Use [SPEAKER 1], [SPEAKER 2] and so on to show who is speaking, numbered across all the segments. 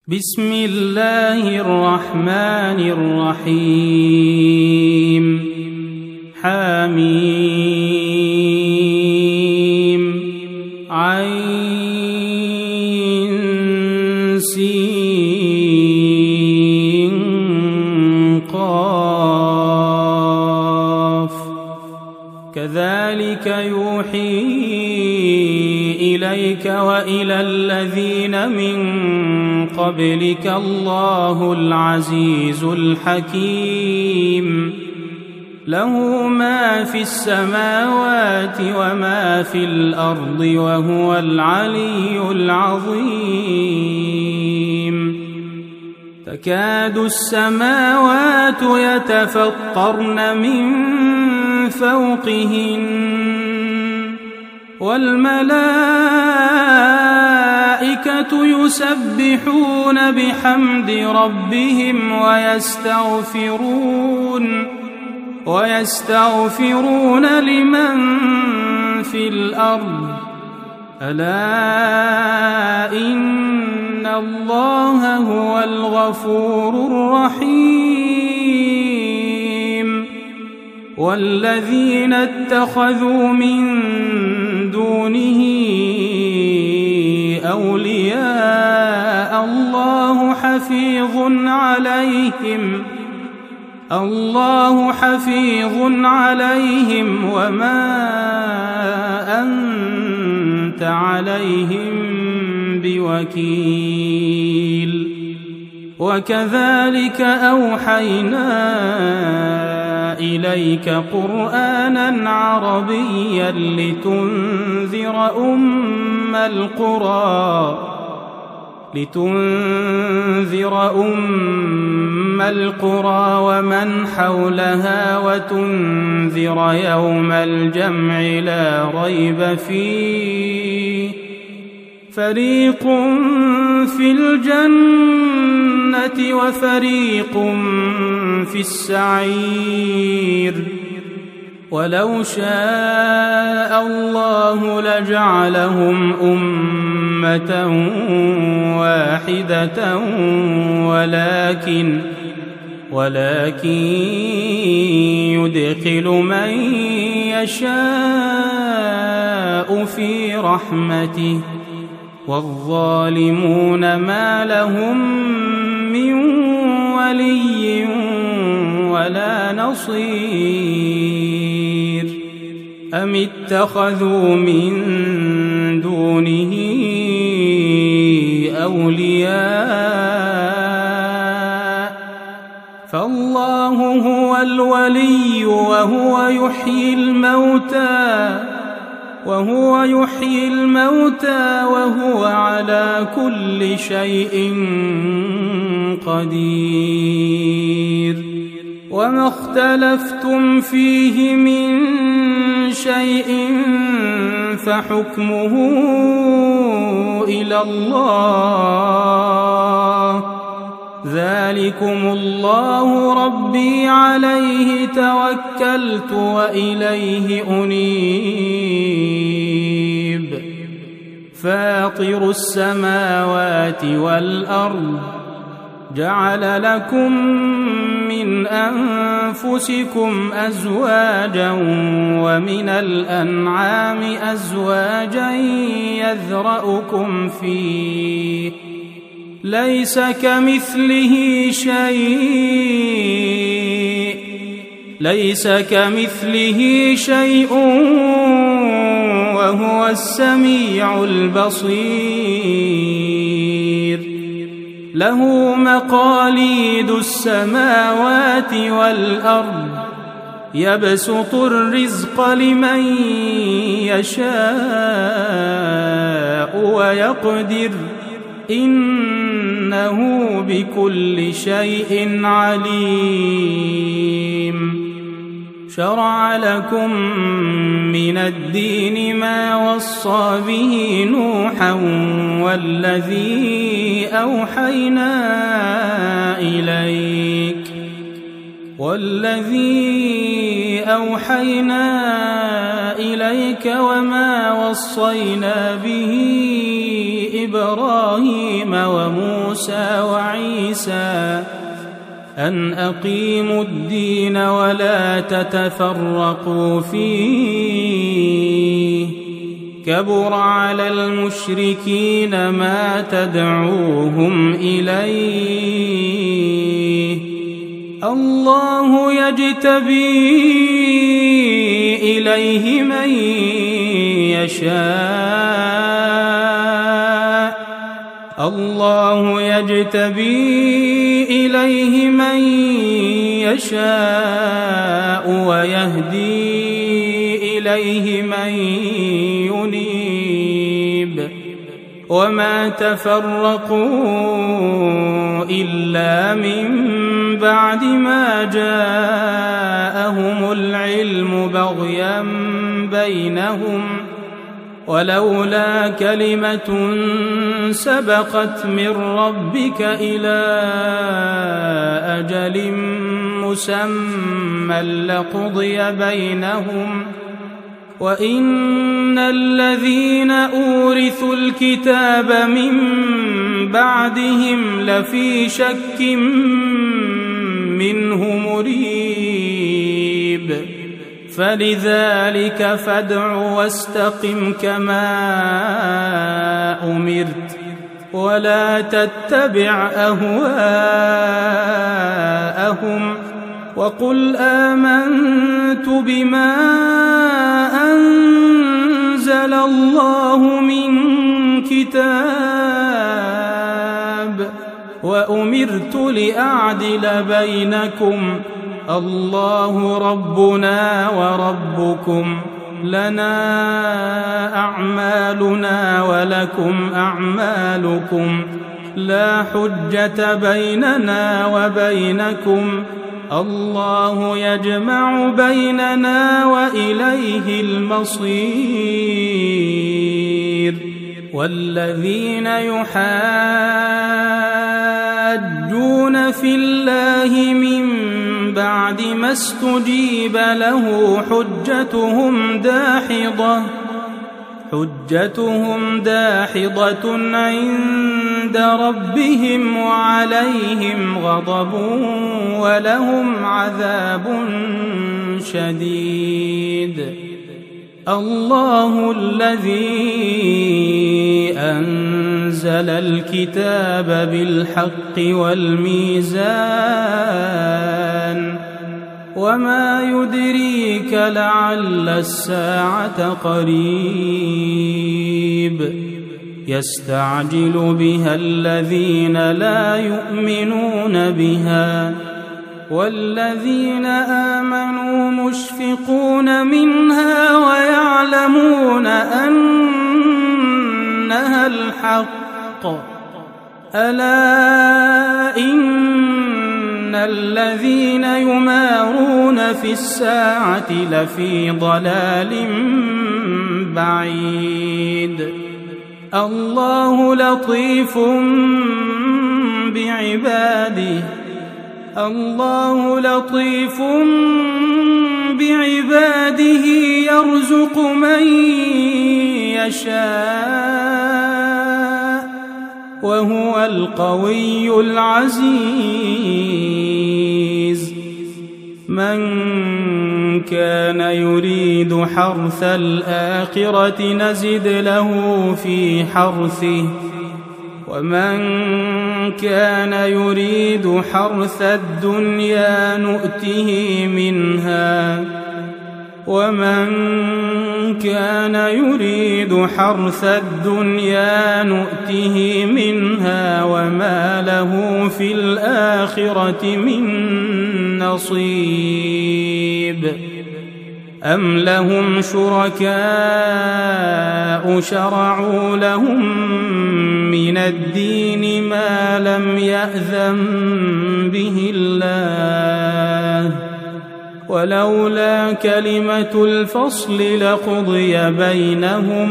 [SPEAKER 1] بسم الله الرحمن الرحيم حميم عين سين قاف كذلك يوحي إليك وإلى الذين من قبلك الله العزيز الحكيم له ما في السماوات وما في الأرض وهو العلي العظيم تكاد السماوات يتفطرن من فوقهن والملائكة يسبحون بحمد ربهم ويستغفرون لمن في الأرض ألا إن الله هو الغفور الرحيم والذين اتخذوا من دونه أولياء الله حفيظ عليهم وما أنت عليهم بوكيل وكذلك أوحينا إليك قرآنا عربيا لتنذر أم القرى ومن حولها وتنذر يوم الجمع لا ريب فيه فريق في الجنة وفريق في السعير ولو شاء الله لجعلهم أمة واحدة ولكن يدخل من يشاء في رحمته والظالمون ما لهم من ولي ولا نصير أم اتخذوا من دونه أولياء فالله هو الولي وهو يحيي الموتى وهو على كل شيء قدير وما اختلفتم فيه من شيء فحكمه إلى الله ذلكم الله ربي عليه توكلت وإليه أنيب فاطر السماوات والأرض جعل لكم من أنفسكم أزواجا ومن الأنعام أزواجا يذرأكم فيه ليس كمثله شيء وهو السميع البصير له مقاليد السماوات والأرض يبسط الرزق لمن يشاء ويقدر إنه بكل شيء عليم شرع لكم من الدين ما وصى به نوحا والذي أوحينا إليك والذي أوحينا إليك وما وصينا به إبراهيم وموسى وعيسى أن أقيموا الدين ولا تتفرقوا فيه كبر على المشركين ما تدعوهم إليه الله يجتبي إليه من يشاء الله يجتبي إليه من يشاء ويهدي إليه من ينيب وما تفرقوا إلا من بعد ما جاءهم العلم بغيا بينهم ولولا كلمة سبقت من ربك إلى أجل مسمى لقضي بينهم وإن الذين أورثوا الكتاب من بعدهم لفي شك منه مريب فلذلك فادع واستقم كما أمرت ولا تتبع أهواءهم وقل آمنت بما أنزل الله من كتاب وأمرت لأعدل بينكم الله ربنا وربكم لنا أعمالنا ولكم أعمالكم لا حجة بيننا وبينكم الله يجمع بيننا وإليه المصير والذين يحاجون في الله من بعد ما استجيب له حجتهم داحضة عند ربهم وعليهم غضب ولهم عذاب شديد الله الذي أنزل الكتاب بالحق والميزان وما يدريك لعل الساعة قريب يستعجل بها الذين لا يؤمنون بها والذين آمنوا مشفقون منها ويعلمون أنها الحق ألا إن الذين يمارون في الساعة لفي ضلال بعيد الله لطيف بعباده يرزق من يشاء وهو القوي العزيز من كان يريد حرث الآخرة نزد له في حرثه ومن كان يريد حرث الدنيا نؤته منها ومن كان يريد حرث الدنيا نؤته منها وما له في الآخرة من نصيب أم لهم شركاء شرعوا لهم من الدين ما لم يأذن به الله ولولا كلمة الفصل لقضي بينهم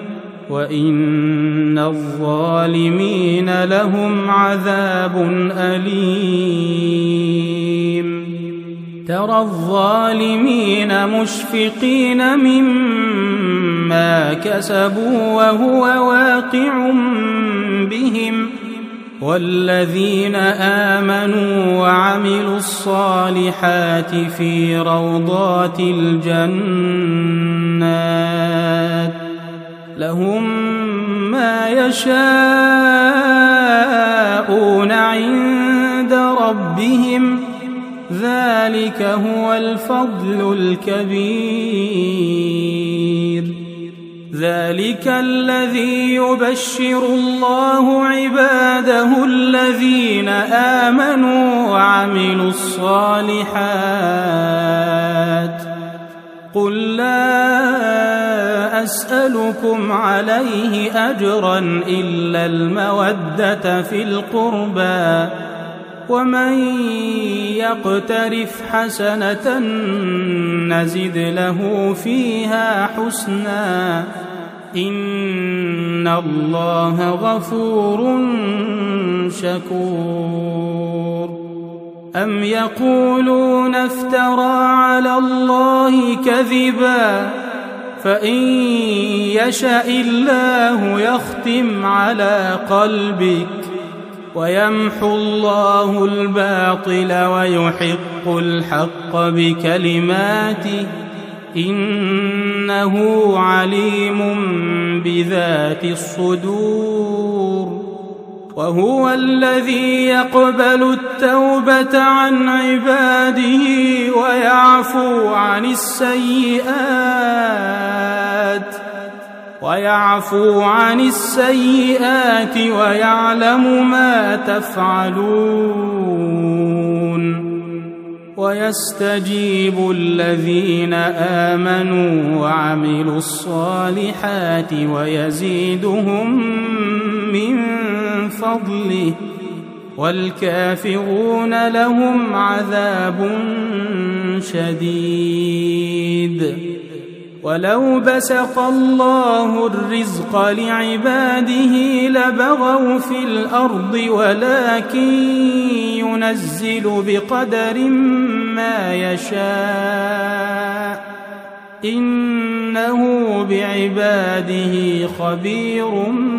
[SPEAKER 1] وإن الظالمين لهم عذاب أليم ترى الظالمين مشفقين مما كسبوا وهو واقع بهم والذين آمنوا وعملوا الصالحات في روضات الجنات لهم ما يشاءون عند ربهم ذلك هو الفضل الكبير ذلك الذي يبشر الله عباده الذين آمنوا وعملوا الصالحات قل لا أسألكم عليه أجرا إلا المودة في القربى ومن يقترف حسنة نزد له فيها حسنا إن الله غفور شكور أم يقولون افترى على الله كذبا فإن يشأ الله يختم على قلبك ويمحو الله الباطل ويحق الحق بكلماته إنه عليم بذات الصدور وهو الذي يقبل التوبة عن عباده ويعفو عن السيئات ويعلم ما تفعلون ويستجيب الذين آمنوا وعملوا الصالحات ويزيدهم من فضله والكافرون لهم عذاب شديد ولو بسط الله الرزق لعباده لبغوا في الأرض ولكن ينزل بقدر ما يشاء إنه بعباده خبير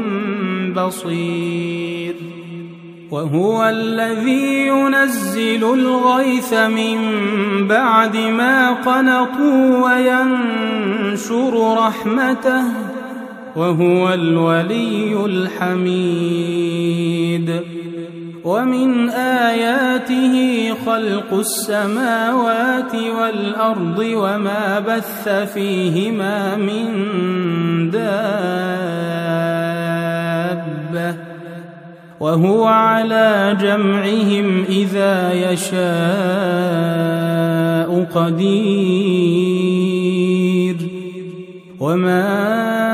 [SPEAKER 1] بصير وهو الذي ينزل الغيث من بعد ما قنطوا وينشر رحمته وهو الولي الحميد ومن آياته خلق السماوات والأرض وما بث فيهما من دابة وهو على جمعهم إذا يشاء قدير وما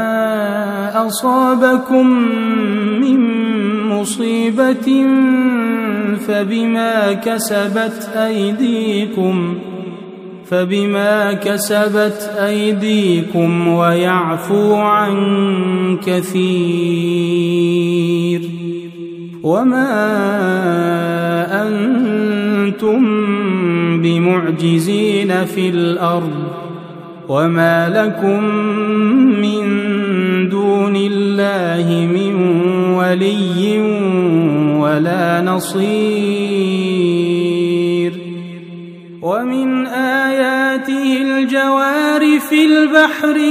[SPEAKER 1] أصابكم من مصيبة فبما كسبت أيديكم ويعفو عن كثير وما أنتم بمعجزين في الأرض وما لكم من دون الله من ولي ولا نصير ومن آياته الجوار في البحر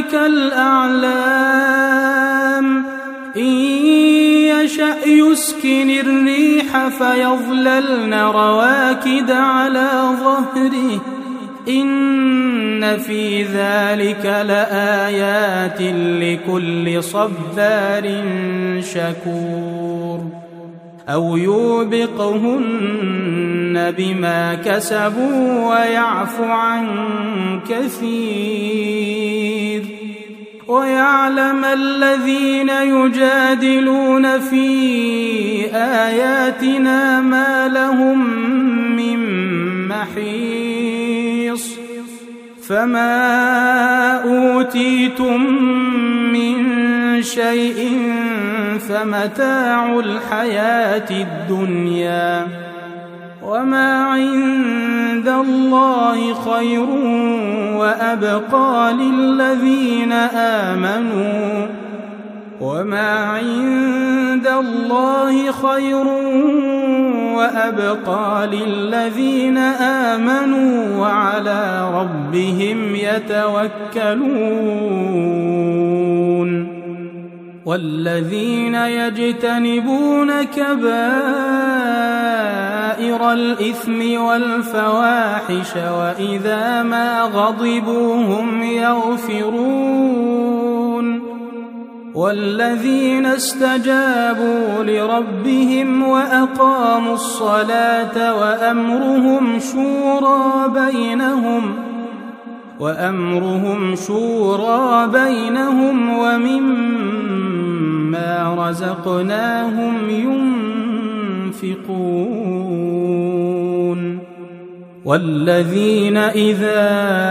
[SPEAKER 1] كالأعلام إن يشأ يسكن الريح فيظللن رواكد على ظهره إن في ذلك لآيات لكل صبار شكور أو يوبقهن بما كسبوا ويعفو عن كثير ويعلم الذين يجادلون في آياتنا ما لهم من محيص فما أوتيتم من شيء فمتاع الحياة الدنيا وما عند الله خير وأبقى للذين آمنوا وما عند الله خير وأبقى للذين آمنوا وعلى ربهم يتوكلون والذين يجتنبون كبائر الإثم والفواحش وإذا ما غضبوا هم يغفرون والذين استجابوا لربهم وأقاموا الصلاة وأمرهم شورى بينهم ومما رزقناهم ينفقون والذين إذا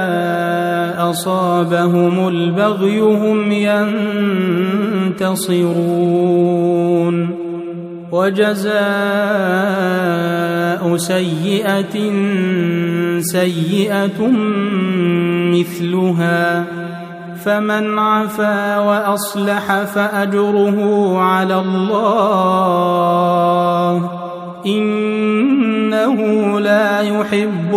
[SPEAKER 1] أصابهم البغي هم ينتصرون وجزاء سيئة سيئة مثلها فمن عفا وأصلح فأجره على الله إنه لا يحب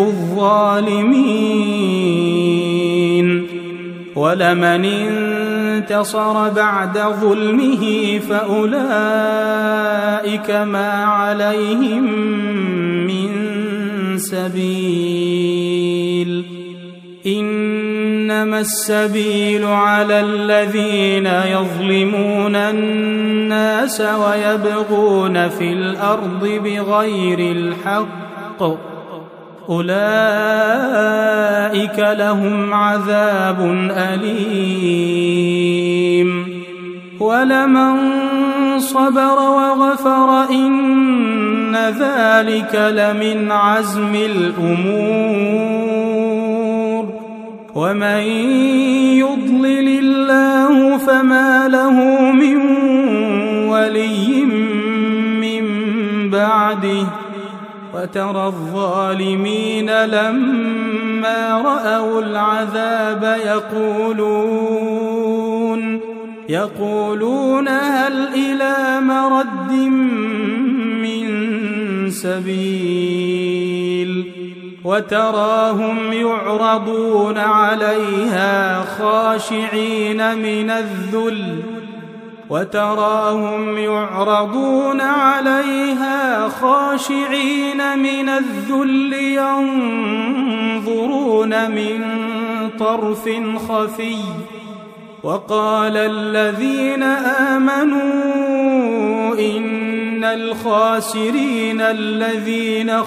[SPEAKER 1] الظالمين ولمن انتصر بعد ظلمه فأولئك ما عليهم من سبيل إنما السبيل على الذين يظلمون الناس ويبغون في الأرض بغير الحق أولئك لهم عذاب أليم ولمن صبر وغفر إن ذلك لمن عزم الأمور ومن يضلل الله فما له من ولي من بعده وترى الظالمين لما رأوا العذاب يقولون هل إلى مرد من سبيل وتراهم يعرضون عليها خاشعين من الذل ينظرون من طرف خفي وقال الذين آمنوا إن الخاسرين الذين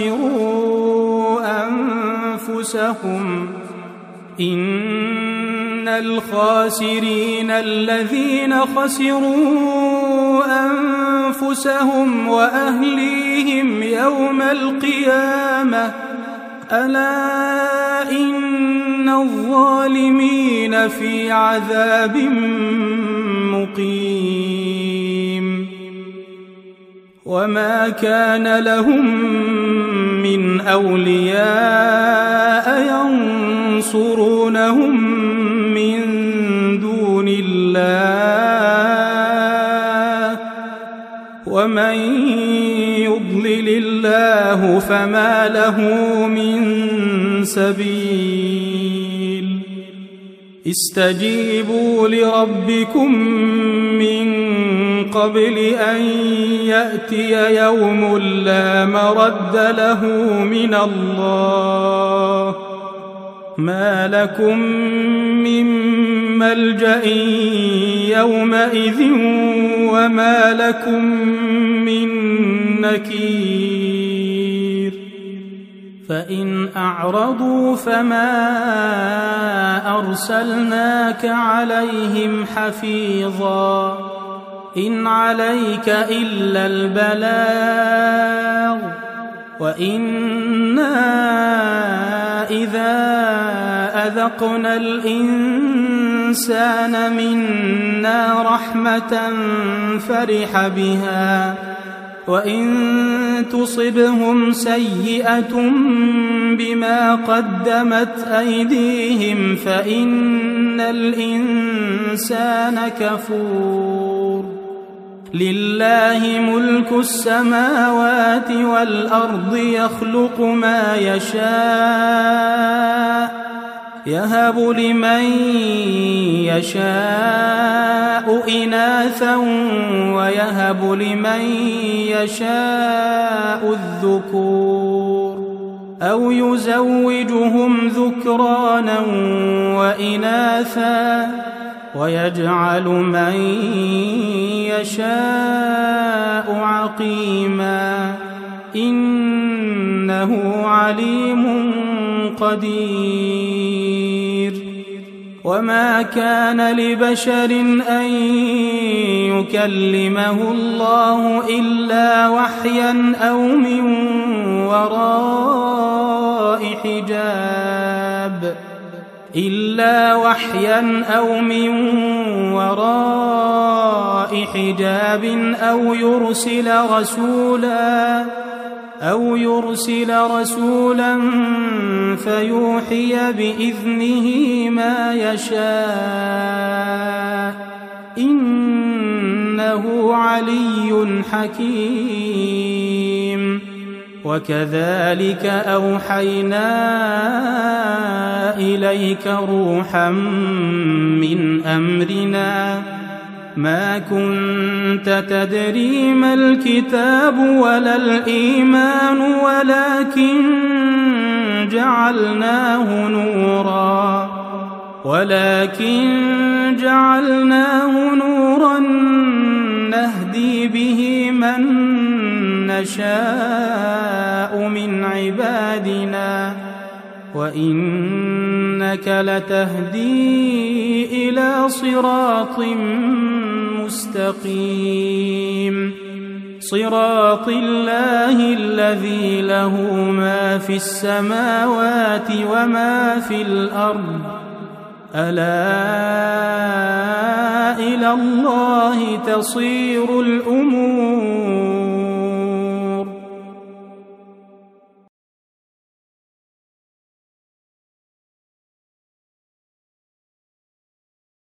[SPEAKER 1] خسروا أنفسهم وأهليهم يوم القيامة ألا إن الظالمين في عذاب مقيم وما كان لهم من أولياء ينصرونهم من دون الله ومن يضلل الله فما له من سبيل استجيبوا لربكم من قبل أن يأتي يوم لا مرد له من الله ما لكم من ملجأ يومئذ وما لكم من نكير فإن أعرضوا فما أرسلناك عليهم حفيظا إن عليك إلا البلاغ وإنا إذا أذقنا الإنسان منا رحمة فرح بها وإن تصبهم سيئة بما قدمت أيديهم فإن الإنسان كفور لله ملك السماوات والأرض يخلق ما يشاء يهب لمن يشاء إناثا ويهب لمن يشاء الذكور أو يزوجهم ذكرانا وإناثا ويجعل من يشاء عقيما إنه عليم قدير وما كان لبشر أن يكلمه الله إلا وحيا أو من وراء حجاب أو يرسل رسولا فيوحي بإذنه ما يشاء إنه علي حكيم وكذلك أوحينا إليك روحا من أمرنا ما كنت تدري ما الكتاب ولا الإيمان ولكن جعلناه نورا نهدي به من نشاء من عبادنا وإنك لتهدي إلى صراط مستقيم صراط الله الذي له ما في السماوات وما في الأرض ألا إلى الله تصير الأمور